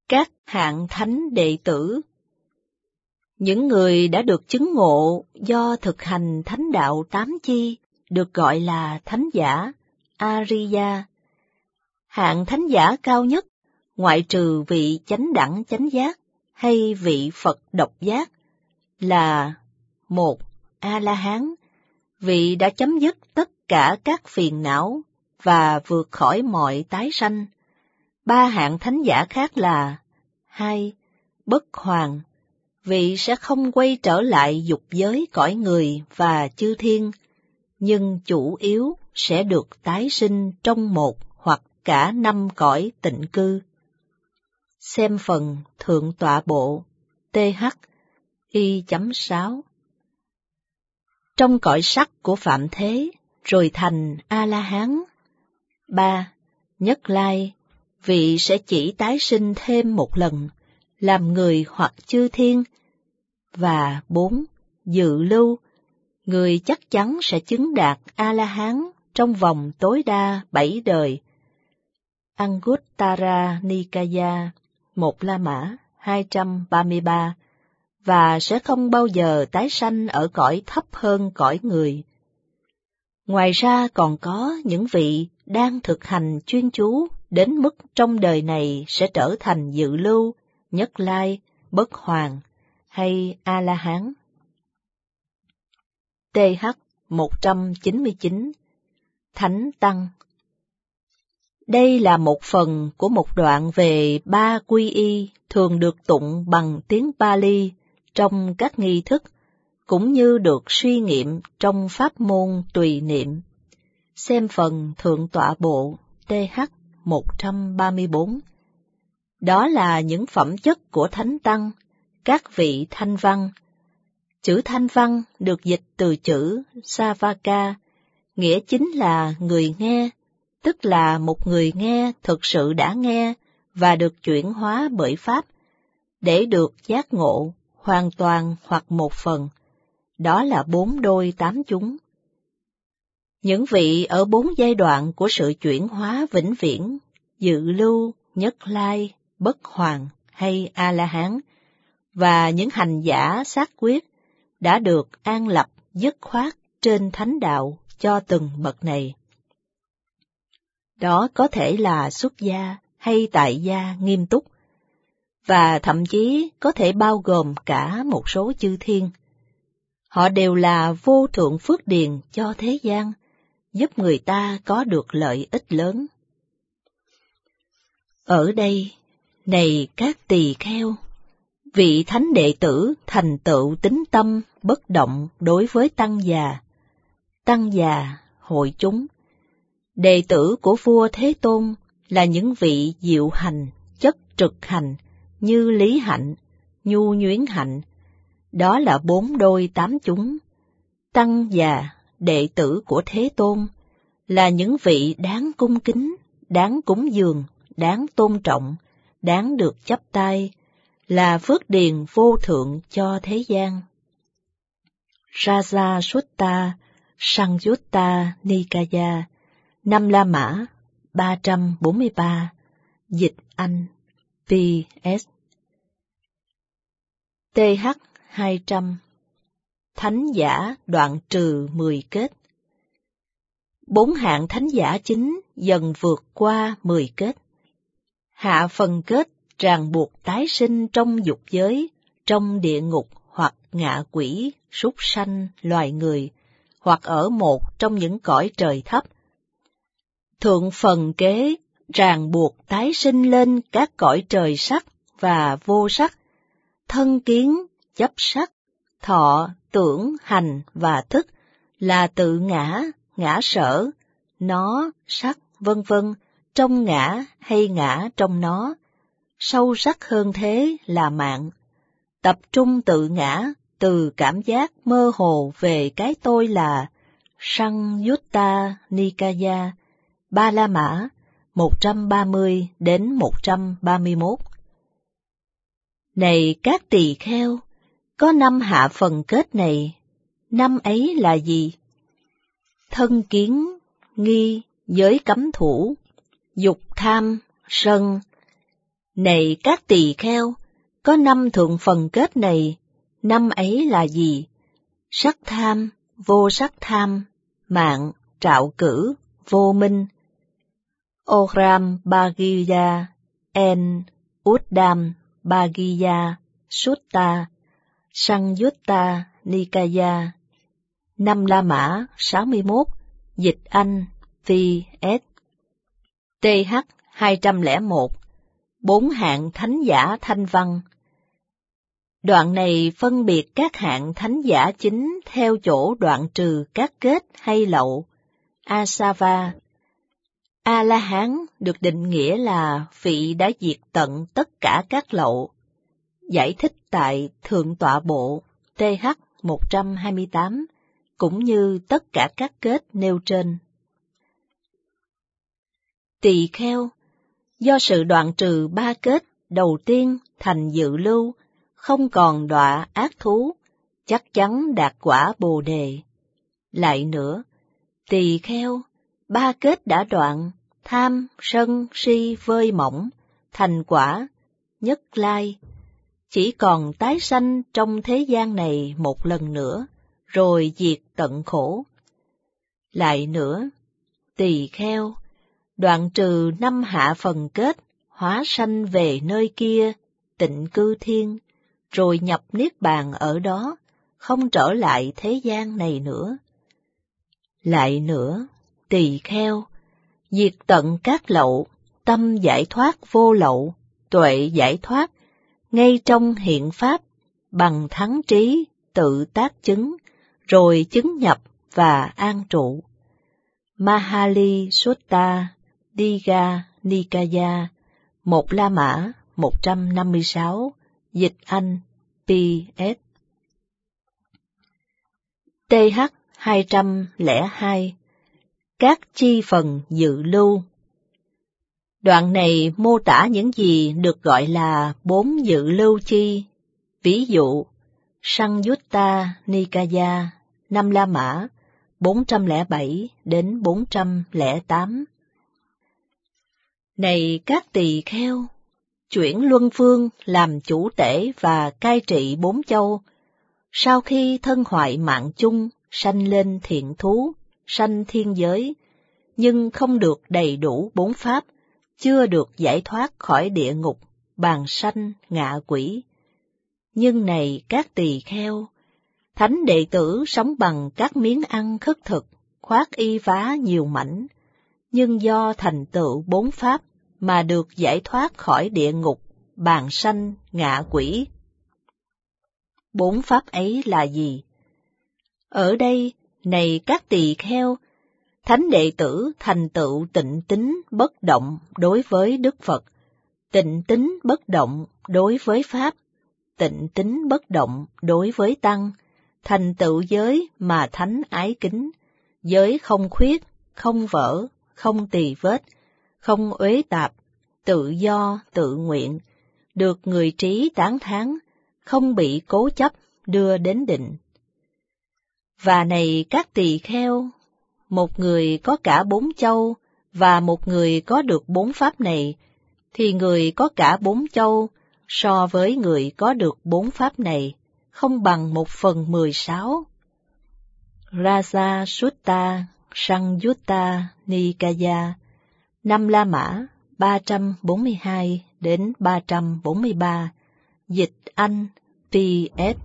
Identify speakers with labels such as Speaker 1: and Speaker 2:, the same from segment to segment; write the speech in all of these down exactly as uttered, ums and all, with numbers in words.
Speaker 1: Các hạng thánh đệ tử. Những người đã được chứng ngộ do thực hành thánh đạo tám chi được gọi là thánh giả, Ariya. Hạng thánh giả cao nhất, ngoại trừ vị chánh đẳng chánh giác hay vị Phật độc giác, là một. A-la-hán, vị đã chấm dứt tất cả các phiền não và vượt khỏi mọi tái sanh. Ba hạng thánh giả khác là: hai. Bất hoàn, vị sẽ không quay trở lại dục giới cõi người và chư thiên, nhưng chủ yếu sẽ được tái sinh trong một hoặc cả năm cõi tịnh cư. Xem phần Thượng Tọa Bộ, T H, Y sáu. Trong cõi sắc của Phạm Thế, rồi thành A-la-hán. ba. Nhất lai, vị sẽ chỉ tái sinh thêm một lần, làm người hoặc chư thiên. Và bốn. Dự lưu, người chắc chắn sẽ chứng đạt A-la-hán trong vòng tối đa bảy đời. Anguttara Nikaya, một La Mã, hai trăm ba mươi ba, và sẽ không bao giờ tái sanh ở cõi thấp hơn cõi người. Ngoài ra còn có những vị đang thực hành chuyên chú đến mức trong đời này sẽ trở thành dự lưu, nhất lai, bất hoàn hay A-la-hán. T H một trăm chín mươi chín. Thánh Tăng. Đây là một phần của một đoạn về ba quy y thường được tụng bằng tiếng Pali trong các nghi thức, cũng như được suy nghiệm trong pháp môn tùy niệm. Xem phần Thượng Tọa Bộ, T H một trăm ba mươi bốn. Đó là những phẩm chất của Thánh Tăng, các vị thanh văn. Chữ thanh văn được dịch từ chữ Savaka, nghĩa chính là người nghe, tức là một người nghe thực sự đã nghe và được chuyển hóa bởi Pháp, để được giác ngộ, hoàn toàn hoặc một phần. Đó là bốn đôi tám chúng. Những vị ở bốn giai đoạn của sự chuyển hóa vĩnh viễn, dự lưu, nhất lai, bất hoàn hay A-la-hán, và những hành giả xác quyết đã được an lập dứt khoát trên thánh đạo cho từng bậc này. Đó có thể là xuất gia hay tại gia nghiêm túc, và thậm chí có thể bao gồm cả một số chư thiên. Họ đều là vô thượng phước điền cho thế gian, giúp người ta có được lợi ích lớn. Ở đây, này các tỳ kheo, vị thánh đệ tử thành tựu tín tâm bất động đối với tăng già, tăng già, hội chúng. Đệ tử của vua Thế Tôn là những vị diệu hành, chất trực hành, như lý hạnh, nhu nhuyến hạnh. Đó là bốn đôi tám chúng. Tăng già, đệ tử của Thế Tôn, là những vị đáng cung kính, đáng cúng dường, đáng tôn trọng, đáng được chắp tay, là phước điền vô thượng cho thế gian. Raja Sutta Sangyutta Nikaya, năm La Mã, ba trăm bốn mươi ba, dịch Anh, P S. T H hai trăm. Thánh giả đoạn trừ mười kết. Bốn hạng thánh giả chính dần vượt qua mười kết. Hạ phần kết ràng buộc tái sinh trong dục giới, trong địa ngục hoặc ngạ quỷ, súc sanh, loài người, hoặc ở một trong những cõi trời thấp. Thượng phần kế ràng buộc tái sinh lên các cõi trời sắc và vô sắc, thân kiến, chấp sắc, thọ, tưởng, hành và thức là tự ngã, ngã sở, nó, sắc, vân vân, trong ngã hay ngã trong nó. Sâu sắc hơn thế là mạng. Tập trung tự ngã từ cảm giác mơ hồ về cái tôi là Sangyutta Nikaya, Ba La Mã, một trăm ba mươi đến một trăm ba mươi mốt. Này các tỳ kheo, có năm hạ phần kết này, năm ấy là gì? Thân kiến, nghi, giới cấm thủ, dục tham, sân, Này các tỳ kheo, có năm thượng phần kết này, năm ấy là gì? Sắc tham, vô sắc tham, mạng, trạo cử, vô minh. Oram Bhagiya, En, Uddam Bhagiya, Sutta, Sangyutta Nikaya. Năm La Mã sáu mươi mốt, dịch Anh, vê ét. tê hát hai trăm lẻ một, bốn hạng thánh giả thanh văn. Đoạn này phân biệt các hạng thánh giả chính theo chỗ đoạn trừ các kết hay lậu. Asava. A-la-hán được định nghĩa là vị đã diệt tận tất cả các lậu. Giải thích tại Thượng Tọa Bộ tê hát một trăm hai mươi tám, cũng như tất cả các kết nêu trên. Tỳ kheo, do sự đoạn trừ ba kết đầu tiên thành dự lưu, không còn đọa ác thú, chắc chắn đạt quả Bồ Đề. Lại nữa, tỳ kheo, ba kết đã đoạn, tham, sân, si vơi mỏng, thành quả, nhất lai. Chỉ còn tái sanh trong thế gian này một lần nữa, rồi diệt tận khổ. Lại nữa, tỳ kheo, đoạn trừ năm hạ phần kết, hóa sanh về nơi kia, tịnh cư thiên, rồi nhập niết bàn ở đó, không trở lại thế gian này nữa. Lại nữa, tỳ kheo, diệt tận các lậu, tâm giải thoát vô lậu, tuệ giải thoát, ngay trong hiện pháp, bằng thắng trí, tự tác chứng, rồi chứng nhập và an trụ. Mahali Sutta, Digha Nikaya, một La Mã, một trăm năm mươi sáu, dịch Anh, pê ét. tê hát hai trăm lẻ hai, các chi phần dự lưu. Đoạn này mô tả những gì được gọi là bốn dự lưu chi, ví dụ, Sangyutta Nikaya, năm La Mã, bốn trăm lẻ bảy đến bốn trăm lẻ tám. Này các tỳ kheo, chuyển luân phương làm chủ tể và cai trị bốn châu, sau khi thân hoại mạng chung, sanh lên thiện thú, sanh thiên giới, nhưng không được đầy đủ bốn pháp, chưa được giải thoát khỏi địa ngục, bàn sanh, ngạ quỷ. Nhưng này các tỳ kheo, thánh đệ tử sống bằng các miếng ăn khất thực, khoác y vá nhiều mảnh, nhưng do thành tựu bốn pháp mà được giải thoát khỏi địa ngục, bàn sanh, ngạ quỷ. Bốn pháp ấy là gì? Ở đây, này các tỳ kheo, thánh đệ tử thành tựu tịnh tín bất động đối với Đức Phật, tịnh tín bất động đối với Pháp, tịnh tín bất động đối với Tăng, thành tựu giới mà thánh ái kính, giới không khuyết, không vỡ, không tỳ vết, không uế tạp, tự do, tự nguyện, được người trí tán thán, không bị cố chấp đưa đến định. Và này các tỳ kheo, một người có cả bốn châu và một người có được bốn pháp này, thì người có cả bốn châu so với người có được bốn pháp này không bằng một phần mười sáu. Raja Sutta Sangyutta Nikaya, năm La Mã, ba trăm bốn mươi hai đến ba trăm bốn mươi ba, dịch Anh, pê ét.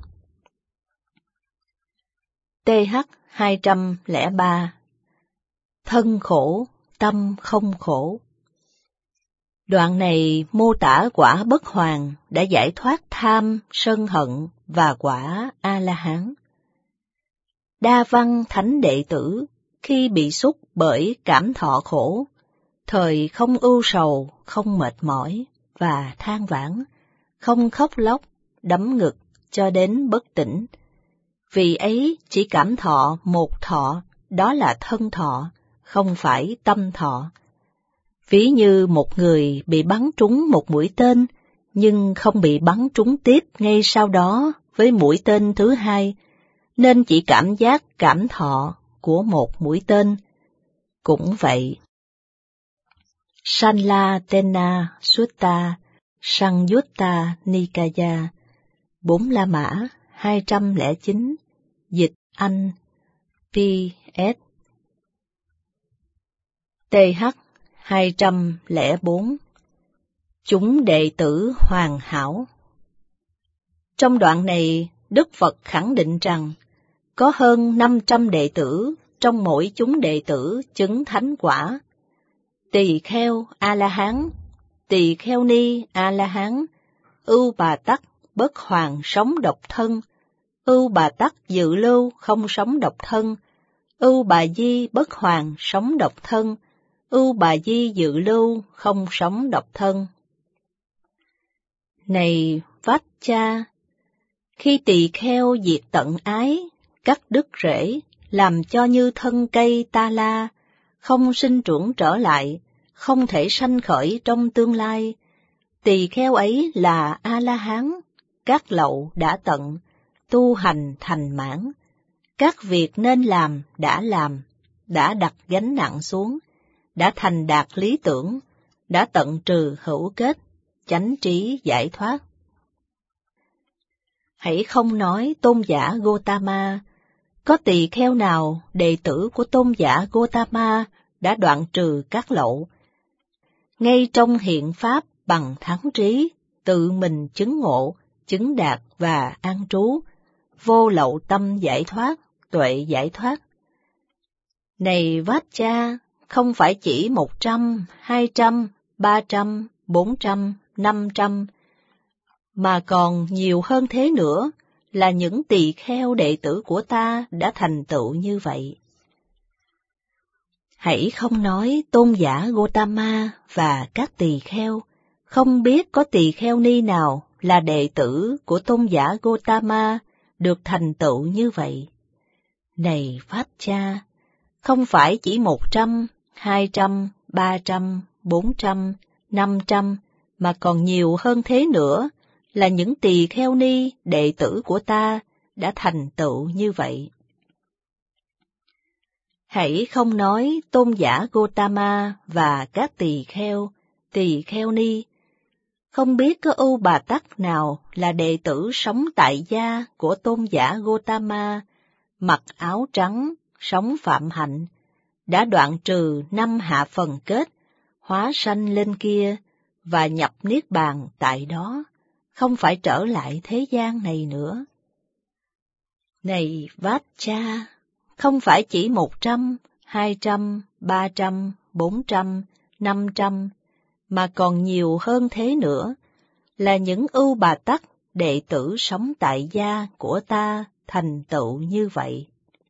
Speaker 1: tê hát hai trăm lẻ ba, thân khổ, tâm không khổ. Đoạn này mô tả quả bất hoàn đã giải thoát tham, sân hận và quả A-la-hán. Đa văn thánh đệ tử khi bị xúc bởi cảm thọ khổ, thời không ưu sầu, không mệt mỏi và than vãn, không khóc lóc, đấm ngực cho đến bất tỉnh. Vì ấy chỉ cảm thọ một thọ, đó là thân thọ, không phải tâm thọ. Ví như một người bị bắn trúng một mũi tên, nhưng không bị bắn trúng tiếp ngay sau đó với mũi tên thứ hai, nên chỉ cảm giác cảm thọ của một mũi tên. Cũng vậy. Sanla Tena Sutta, Sangyutta Nikaya, bốn La Mã hai trăm lẻ chín, dịch Anh, pê ét. tê hát hai trăm lẻ bốn, chúng đệ tử hoàn hảo. Trong đoạn này, Đức Phật khẳng định rằng có hơn năm trăm đệ tử trong mỗi chúng đệ tử chứng thánh quả. Tỳ kheo A-la-hán, tỳ kheo ni A-la-hán, ưu bà tắc bất hoàn sống độc thân, ưu bà tắc dự lưu không sống độc thân, ưu bà di bất hoàn sống độc thân, ưu bà di dự lưu không sống độc thân. Này Vaccha, khi tỳ kheo diệt tận ái, cắt đứt rễ, làm cho như thân cây ta la, không sinh trưởng trở lại, không thể sanh khởi trong tương lai, tỳ kheo ấy là A-la-hán, các lậu đã tận, tu hành thành mãn, các việc nên làm đã làm, đã đặt gánh nặng xuống, đã thành đạt lý tưởng, đã tận trừ hữu kết, chánh trí giải thoát. Hãy không nói tôn giả Gotama, có tỳ kheo nào đệ tử của tôn giả Gotama đã đoạn trừ các lậu, ngay trong hiện pháp bằng thắng trí, tự mình chứng ngộ, chứng đạt và an trú, vô lậu tâm giải thoát, tuệ giải thoát. Này Vaccha, không phải chỉ một trăm, hai trăm, ba trăm, bốn trăm, năm trăm, mà còn nhiều hơn thế nữa là những tỳ kheo đệ tử của ta đã thành tựu như vậy. Hãy không nói tôn giả Gotama và các tỳ kheo, không biết có tỳ kheo ni nào là đệ tử của tôn giả Gotama được thành tựu như vậy. Này Vaccha, không phải chỉ một trăm, hai trăm, ba trăm, bốn trăm, năm trăm, mà còn nhiều hơn thế nữa là những tỳ kheo ni đệ tử của ta đã thành tựu như vậy. Hãy không nói tôn giả Gotama và các tỳ kheo, tỳ kheo ni, không biết có ưu bà tắc nào là đệ tử sống tại gia của tôn giả Gotama, mặc áo trắng, sống phạm hạnh, đã đoạn trừ năm hạ phần kết, hóa sanh lên kia và nhập niết bàn tại đó, không phải trở lại thế gian này nữa. Này Vaccha, không phải chỉ một trăm, hai trăm, ba trăm, bốn trăm, năm trăm, mà còn nhiều hơn thế nữa là những ưu bà tắc đệ tử sống tại gia của ta thành tựu như vậy.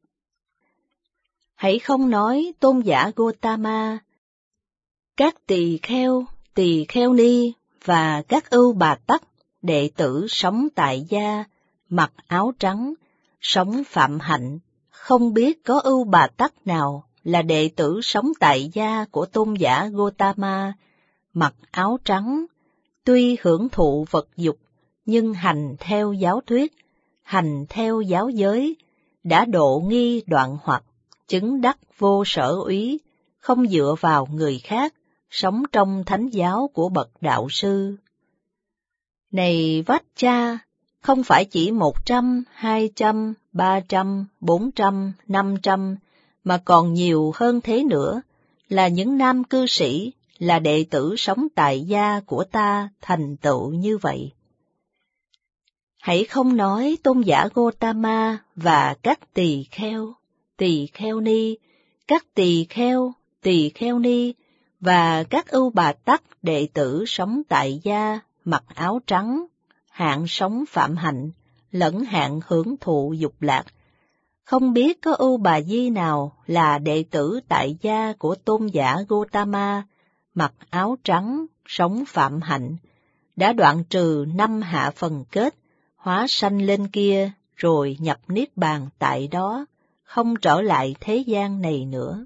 Speaker 1: Hãy không nói tôn giả Gotama, các tỳ kheo, tỳ kheo ni và các ưu bà tắc đệ tử sống tại gia, mặc áo trắng, sống phạm hạnh, không biết có ưu bà tắc nào là đệ tử sống tại gia của tôn giả Gotama, mặc áo trắng, tuy hưởng thụ vật dục, nhưng hành theo giáo thuyết, hành theo giáo giới, đã độ nghi đoạn hoặc, chứng đắc vô sở úy, không dựa vào người khác, sống trong thánh giáo của bậc đạo sư. Này Vaccha, không phải chỉ một trăm, hai trăm, ba trăm, bốn trăm, năm trăm, mà còn nhiều hơn thế nữa là những nam cư sĩ, là đệ tử sống tại gia của ta thành tựu như vậy. Hãy không nói tôn giả Gotama và các tỳ kheo, tỳ kheo ni, các tỳ kheo, tỳ kheo ni và các ưu bà tắc đệ tử sống tại gia, mặc áo trắng, hạng sống phạm hạnh, lẫn hạng hưởng thụ dục lạc, không biết có ưu bà di nào là đệ tử tại gia của tôn giả Gotama, mặc áo trắng, sống phạm hạnh, đã đoạn trừ năm hạ phần kết, hóa sanh lên kia, rồi nhập niết bàn tại đó, không trở lại thế gian này nữa.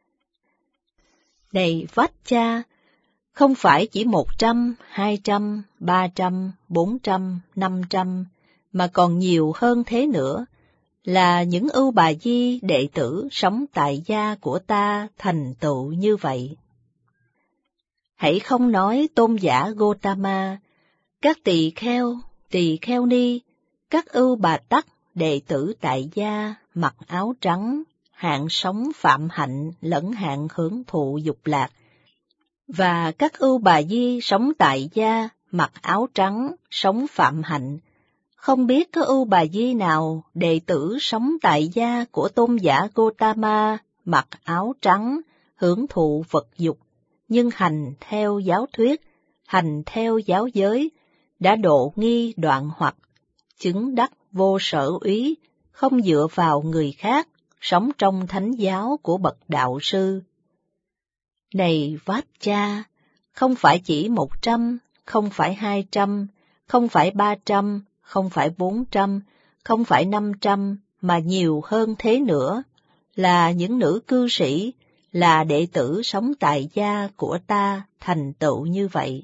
Speaker 1: Này Vaccha, không phải chỉ một trăm, hai trăm, ba trăm, bốn trăm, năm trăm, mà còn nhiều hơn thế nữa là những ưu bà di đệ tử sống tại gia của ta thành tựu như vậy. Hãy không nói tôn giả Gotama, các tỳ kheo, tỳ kheo ni, các ưu bà tắc, đệ tử tại gia, mặc áo trắng, hạng sống phạm hạnh lẫn hạng hưởng thụ dục lạc, và các ưu bà di sống tại gia, mặc áo trắng, sống phạm hạnh. Không biết có ưu bà di nào đệ tử sống tại gia của tôn giả Gotama mặc áo trắng, hưởng thụ vật dục, nhưng hành theo giáo thuyết, hành theo giáo giới, đã độ nghi đoạn hoặc, chứng đắc vô sở úy, không dựa vào người khác, sống trong thánh giáo của bậc đạo sư. Này Vátcha, không phải chỉ một trăm, không phải hai trăm, không phải ba trăm, không phải bốn trăm, không phải năm trăm, mà nhiều hơn thế nữa, là những nữ cư sĩ, là đệ tử sống tại gia của ta thành tựu như vậy.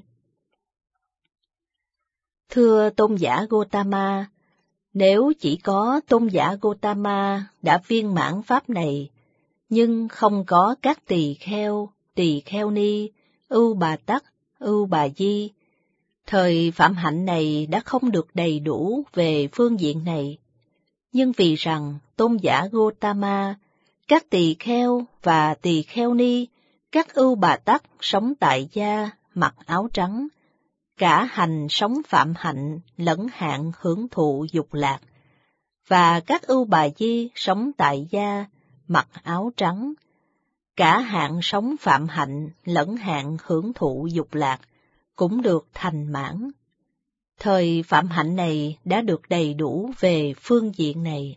Speaker 1: Thưa tôn giả Gotama, nếu chỉ có tôn giả Gotama đã viên mãn pháp này, nhưng không có các tỳ kheo, tỳ kheo ni, ưu bà tắc, ưu bà di, thời phạm hạnh này đã không được đầy đủ về phương diện này. Nhưng vì rằng tôn giả Gotama, các tỳ kheo và tỳ kheo ni, các ưu bà tắc sống tại gia, mặc áo trắng, cả hành sống phạm hạnh lẫn hạng hưởng thụ dục lạc, và các ưu bà di sống tại gia, mặc áo trắng, cả hạng sống phạm hạnh lẫn hạng hưởng thụ dục lạc, cũng được thành mãn. Thời phạm hạnh này đã được đầy đủ về phương diện này.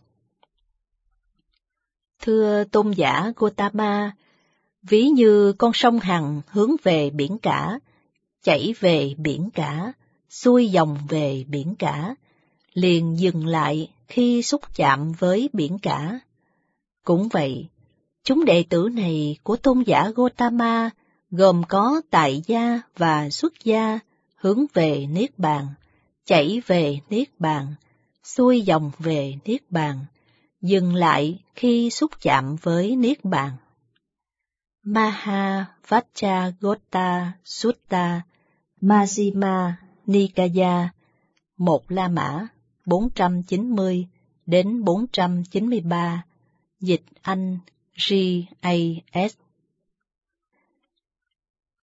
Speaker 1: Thưa tôn giả Gotama, ví như con sông Hằng hướng về biển cả, chảy về biển cả, xuôi dòng về biển cả, liền dừng lại khi xúc chạm với biển cả. Cũng vậy, chúng đệ tử này của tôn giả Gotama gồm có tại gia và xuất gia, hướng về Niết Bàn, chảy về Niết Bàn, xuôi dòng về Niết Bàn, dừng lại khi xúc chạm với Niết Bàn. Maha Vacchagotta Sutta, Majjhima Nikaya, một La Mã, bốn trăm chín mươi đến bốn trăm chín mươi ba, dịch Anh G A S.